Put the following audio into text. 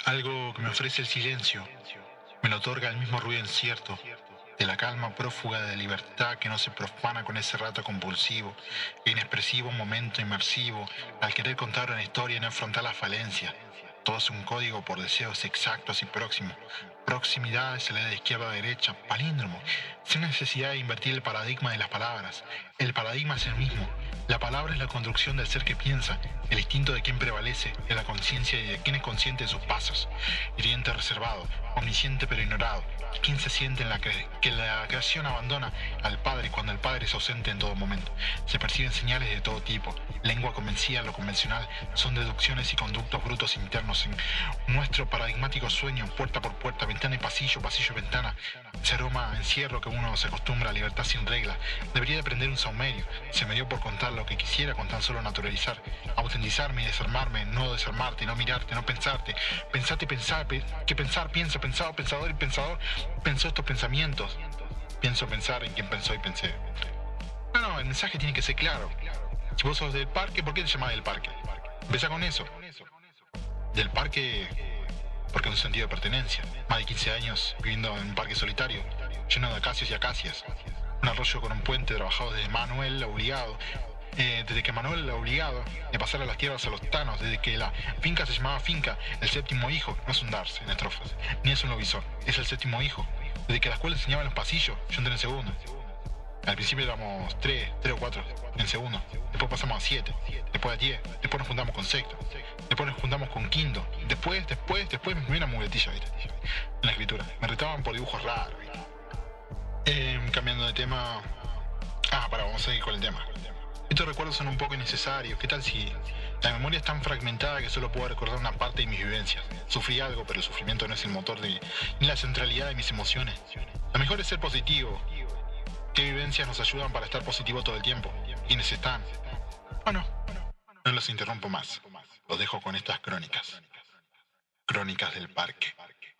Algo que me ofrece el silencio, me lo otorga el mismo ruido incierto, de la calma prófuga de libertad que no se profana con ese rato compulsivo e inexpresivo momento inmersivo al querer contar una historia y no afrontar la falencia. Todo es un código por deseos exactos y próximos. Proximidad se lee de izquierda a derecha, palíndromo, sin necesidad de invertir el paradigma de las palabras. El paradigma es el mismo. La palabra es la construcción del ser que piensa, el instinto de quien prevalece, de la conciencia y de quien es consciente de sus pasos. Hiriente reservado, omnisciente pero ignorado. ¿Quién se siente en que la creación abandona al Padre cuando el Padre es ausente en todo momento? Se perciben señales de todo tipo. Lengua convencida, lo convencional, son deducciones y conductos brutos internos en nuestro paradigmático sueño, puerta por puerta, ventana y pasillo, pasillo y ventana. Ese aroma a encierro que uno se acostumbra a libertad sin regla. Debería de aprender un saumerio. Se me dio por contar lo que quisiera con tan solo naturalizar. Autentizarme y desarmarme, no desarmarte, no mirarte, no pensarte. Pensate y pensar, que pensar, piensa, pensado, pensador y pensador. Pensó estos pensamientos. Pienso pensar en quien pensó y pensé. No, el mensaje tiene que ser claro. Si vos sos del parque, ¿por qué te llamás del parque? Empezá con eso. Del parque, porque es un sentido de pertenencia. Más de 15 años viviendo en un parque solitario, lleno de acacias y acacias. Un arroyo con un puente trabajado desde Manuel obligado. Desde que Manuel la obligado de pasar a las tierras a los tanos, desde que la finca se llamaba finca, el séptimo hijo, no es un darse en estrofas, ni es un lobizón, es el séptimo hijo. Desde que la escuela enseñaba en los pasillos, yo entré en segundo. Al principio éramos tres o cuatro en segundo, después pasamos a 7, después a 10, después nos juntamos con sexto, después nos juntamos con quinto, después me comí una muletilla, ¿viste? En la escritura, me retaban por dibujos raros, ¿viste? Cambiando de tema. Vamos a seguir con el tema. Estos recuerdos son un poco innecesarios. ¿Qué tal si la memoria es tan fragmentada que solo puedo recordar una parte de mis vivencias? Sufrí algo, pero el sufrimiento no es el motor ni la centralidad de mis emociones. Lo mejor es ser positivo. ¿Qué vivencias nos ayudan para estar positivo todo el tiempo? ¿Quiénes están? Bueno, no los interrumpo más. Los dejo con estas crónicas. Crónicas del parque.